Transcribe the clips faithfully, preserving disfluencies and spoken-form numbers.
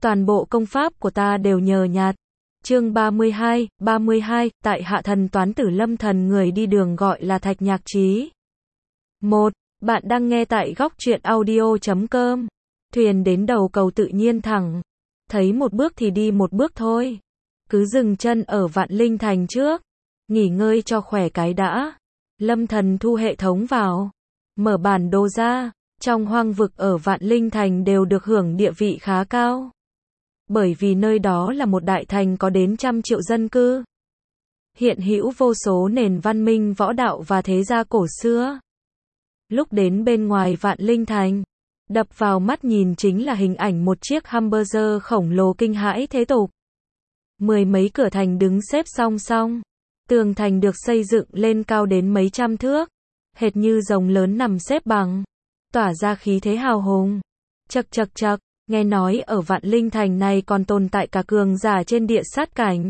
toàn bộ công pháp của ta đều nhờ nhạt. Chương ba mươi hai, ba mươi hai, tại hạ thần toán tử Lâm Thần, người đi đường gọi là Thạch Nhạc Chí. một. Bạn đang nghe tại góc truyện audio chấm com. Thuyền đến đầu cầu tự nhiên thẳng. Thấy một bước thì đi một bước thôi. Cứ dừng chân ở Vạn Linh Thành trước. Nghỉ ngơi cho khỏe cái đã. Lâm Thần thu hệ thống vào. Mở bản đồ ra. Trong hoang vực ở Vạn Linh Thành đều được hưởng địa vị khá cao. Bởi vì nơi đó là một đại thành có đến trăm triệu dân cư. Hiện hữu vô số nền văn minh võ đạo và thế gia cổ xưa. Lúc đến bên ngoài Vạn Linh Thành, đập vào mắt nhìn chính là hình ảnh một chiếc hamburger khổng lồ kinh hãi thế tục. Mười mấy cửa thành đứng xếp song song. Tường thành được xây dựng lên cao đến mấy trăm thước. Hệt như rồng lớn nằm xếp bằng. Tỏa ra khí thế hào hùng. Chậc chậc chậc, nghe nói ở Vạn Linh Thành này còn tồn tại cả cường giả trên địa sát cảnh.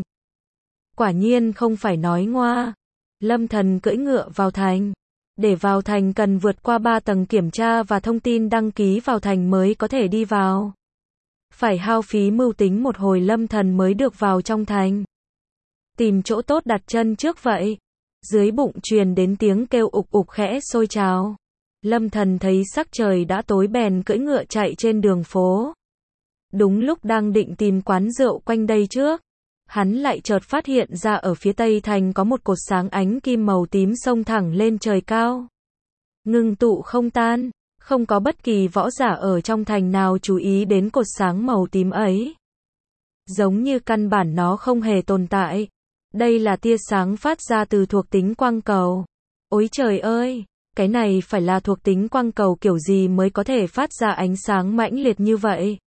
Quả nhiên không phải nói ngoa. Lâm Thần cưỡi ngựa vào thành. Để vào thành cần vượt qua ba tầng kiểm tra và thông tin đăng ký vào thành mới có thể đi vào. Phải hao phí mưu tính một hồi Lâm Thần mới được vào trong thành. Tìm chỗ tốt đặt chân trước vậy. Dưới bụng truyền đến tiếng kêu ục ục khẽ sôi trào. Lâm Thần thấy sắc trời đã tối bèn cưỡi ngựa chạy trên đường phố. Đúng lúc đang định tìm quán rượu quanh đây trước, hắn lại chợt phát hiện ra ở phía tây thành có một cột sáng ánh kim màu tím xông thẳng lên trời cao. Ngưng tụ không tan, không có bất kỳ võ giả ở trong thành nào chú ý đến cột sáng màu tím ấy. Giống như căn bản nó không hề tồn tại. Đây là tia sáng phát ra từ thuộc tính quang cầu. Ôi trời ơi! Cái này phải là thuộc tính quang cầu kiểu gì mới có thể phát ra ánh sáng mãnh liệt như vậy?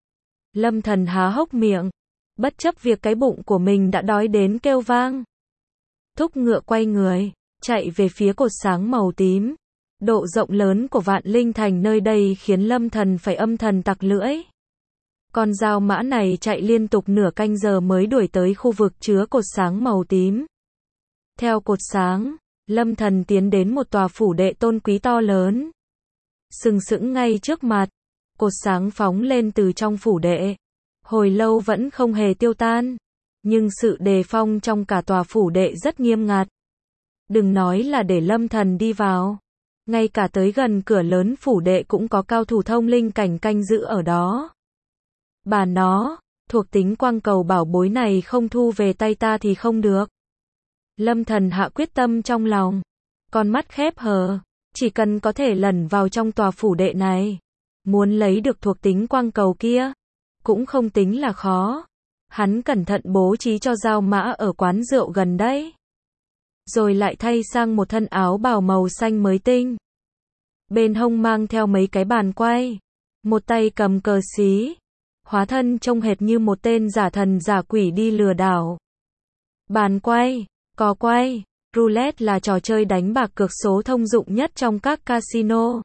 Lâm Thần há hốc miệng, bất chấp việc cái bụng của mình đã đói đến kêu vang. Thúc ngựa quay người, chạy về phía cột sáng màu tím. Độ rộng lớn của Vạn Linh Thành nơi đây khiến Lâm Thần phải âm thầm tặc lưỡi. Con dao mã này chạy liên tục nửa canh giờ mới đuổi tới khu vực chứa cột sáng màu tím. Theo cột sáng, Lâm Thần tiến đến một tòa phủ đệ tôn quý to lớn. Sừng sững ngay trước mặt, cột sáng phóng lên từ trong phủ đệ. Hồi lâu vẫn không hề tiêu tan, nhưng sự đề phòng trong cả tòa phủ đệ rất nghiêm ngặt. Đừng nói là để Lâm Thần đi vào, ngay cả tới gần cửa lớn phủ đệ cũng có cao thủ thông linh cảnh canh giữ ở đó. Bà nó, thuộc tính quang cầu bảo bối này không thu về tay ta thì không được. Lâm Thần hạ quyết tâm trong lòng, con mắt khép hờ, chỉ cần có thể lẩn vào trong tòa phủ đệ này, muốn lấy được thuộc tính quang cầu kia, cũng không tính là khó. Hắn cẩn thận bố trí cho dao mã ở quán rượu gần đấy, rồi lại thay sang một thân áo bào màu xanh mới tinh. Bên hông mang theo mấy cái bàn quay, một tay cầm cờ xí, hóa thân trông hệt như một tên giả thần giả quỷ đi lừa đảo. Bàn quay, cò quay, roulette là trò chơi đánh bạc cược số thông dụng nhất trong các casino.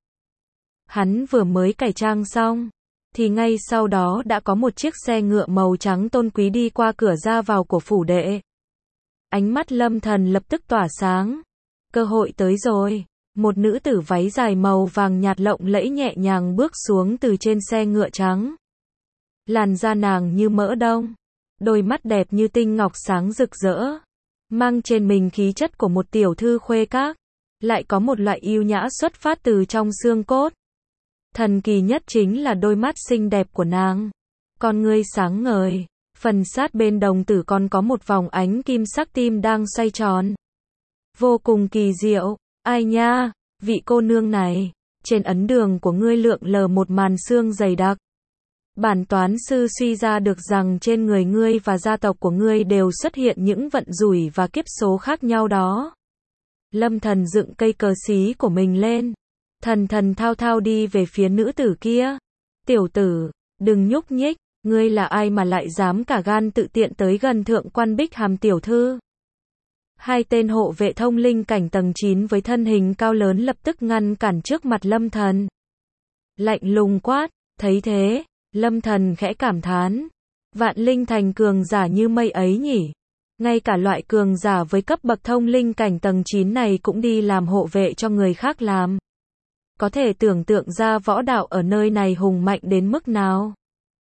Hắn vừa mới cải trang xong, thì ngay sau đó đã có một chiếc xe ngựa màu trắng tôn quý đi qua cửa ra vào của phủ đệ. Ánh mắt Lâm Thần lập tức tỏa sáng. Cơ hội tới rồi. Một nữ tử váy dài màu vàng nhạt lộng lẫy nhẹ nhàng bước xuống từ trên xe ngựa trắng. Làn da nàng như mỡ đông, đôi mắt đẹp như tinh ngọc sáng rực rỡ, mang trên mình khí chất của một tiểu thư khuê các, lại có một loại yêu nhã xuất phát từ trong xương cốt. Thần kỳ nhất chính là đôi mắt xinh đẹp của nàng, con ngươi sáng ngời, phần sát bên đồng tử còn có một vòng ánh kim sắc tim đang xoay tròn. Vô cùng kỳ diệu. Ai nha, vị cô nương này, trên ấn đường của ngươi lượn lờ một màn xương dày đặc. Bản toán sư suy ra được rằng trên người ngươi và gia tộc của ngươi đều xuất hiện những vận rủi và kiếp số khác nhau đó. Lâm Thần dựng cây cờ xí của mình lên, thần thần thao thao đi về phía nữ tử kia. Tiểu tử, đừng nhúc nhích, ngươi là ai mà lại dám cả gan tự tiện tới gần thượng quan Bích Hàm tiểu thư? Hai tên hộ vệ thông linh cảnh tầng chín với thân hình cao lớn lập tức ngăn cản trước mặt Lâm Thần. Lạnh lùng quát, thấy thế, Lâm Thần khẽ cảm thán. Vạn Linh Thành cường giả như mây ấy nhỉ. Ngay cả loại cường giả với cấp bậc thông linh cảnh tầng chín này cũng đi làm hộ vệ cho người khác làm. Có thể tưởng tượng ra võ đạo ở nơi này hùng mạnh đến mức nào.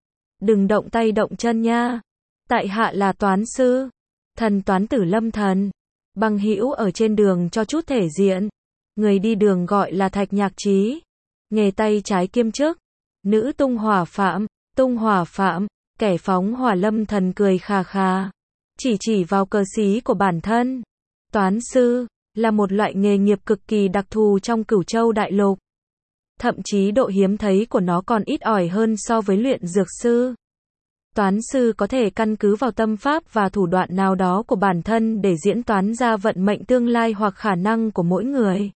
đừng động tay động chân nha. Tại hạ là toán sư, thần toán tử Lâm Thần. Bằng hữu ở trên đường cho chút thể diện. Người đi đường gọi là Thạch Nhạc Trí. Nghề tay trái kiêm chức. Nữ tung hỏa phạm, tung hỏa phạm, kẻ phóng hỏa. Lâm Thần cười khà khà. Chỉ chỉ vào cờ xí của bản thân. Toán sư, là một loại nghề nghiệp cực kỳ đặc thù trong Cửu Châu Đại Lục. Thậm chí độ hiếm thấy của nó còn ít ỏi hơn so với luyện dược sư. Toán sư có thể căn cứ vào tâm pháp và thủ đoạn nào đó của bản thân để diễn toán ra vận mệnh tương lai hoặc khả năng của mỗi người.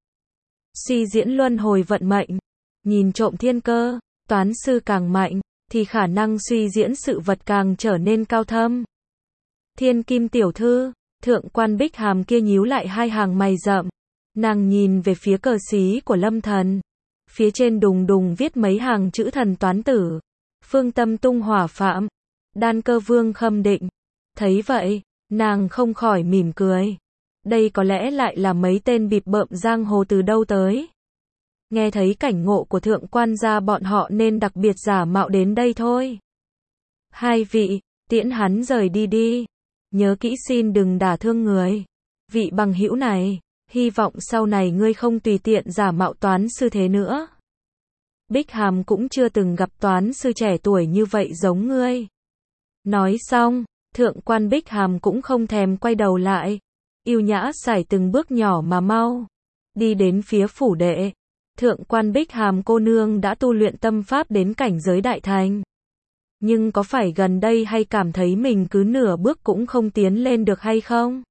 Suy diễn luân hồi vận mệnh, nhìn trộm thiên cơ, toán sư càng mạnh, thì khả năng suy diễn sự vật càng trở nên cao thâm. Thiên Kim tiểu thư, thượng quan Bích Hàm kia nhíu lại hai hàng mày rậm. Nàng nhìn về phía cờ xí của Lâm Thần. Phía trên đùng đùng viết mấy hàng chữ thần toán tử. Phương Tâm tung hỏa phạm. Đan Cơ Vương Khâm Định. Thấy vậy, nàng không khỏi mỉm cười. Đây có lẽ lại là mấy tên bịp bợm giang hồ từ đâu tới. Nghe thấy cảnh ngộ của thượng quan gia bọn họ nên đặc biệt giả mạo đến đây thôi. Hai vị, tiễn hắn rời đi đi. Nhớ kỹ xin đừng đả thương người. Vị bằng hữu này, hy vọng sau này ngươi không tùy tiện giả mạo toán sư thế nữa. Bích Hàm cũng chưa từng gặp toán sư trẻ tuổi như vậy giống ngươi. Nói xong, thượng quan Bích Hàm cũng không thèm quay đầu lại. Yêu nhã sải từng bước nhỏ mà mau. Đi đến phía phủ đệ. Thượng quan Bích Hàm cô nương đã tu luyện tâm pháp đến cảnh giới đại thành. Nhưng có phải gần đây hay cảm thấy mình cứ nửa bước cũng không tiến lên được hay không?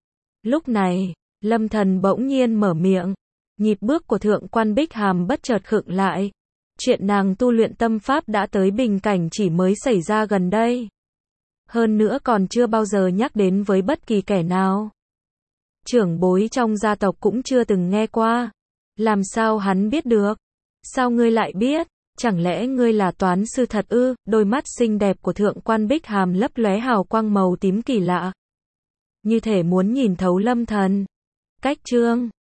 Lúc này, Lâm Thần bỗng nhiên mở miệng. Nhịp bước của thượng quan Bích Hàm bất chợt khựng lại. Chuyện nàng tu luyện tâm pháp đã tới bình cảnh chỉ mới xảy ra gần đây. Hơn nữa còn chưa bao giờ nhắc đến với bất kỳ kẻ nào. Trưởng bối trong gia tộc cũng chưa từng nghe qua. Làm sao hắn biết được? Sao ngươi lại biết? Chẳng lẽ ngươi là toán sư thật ư? Đôi mắt xinh đẹp của thượng quan Bích Hàm lấp lóe hào quang màu tím kỳ lạ. Như thể muốn nhìn thấu Lâm Thần. Cách chương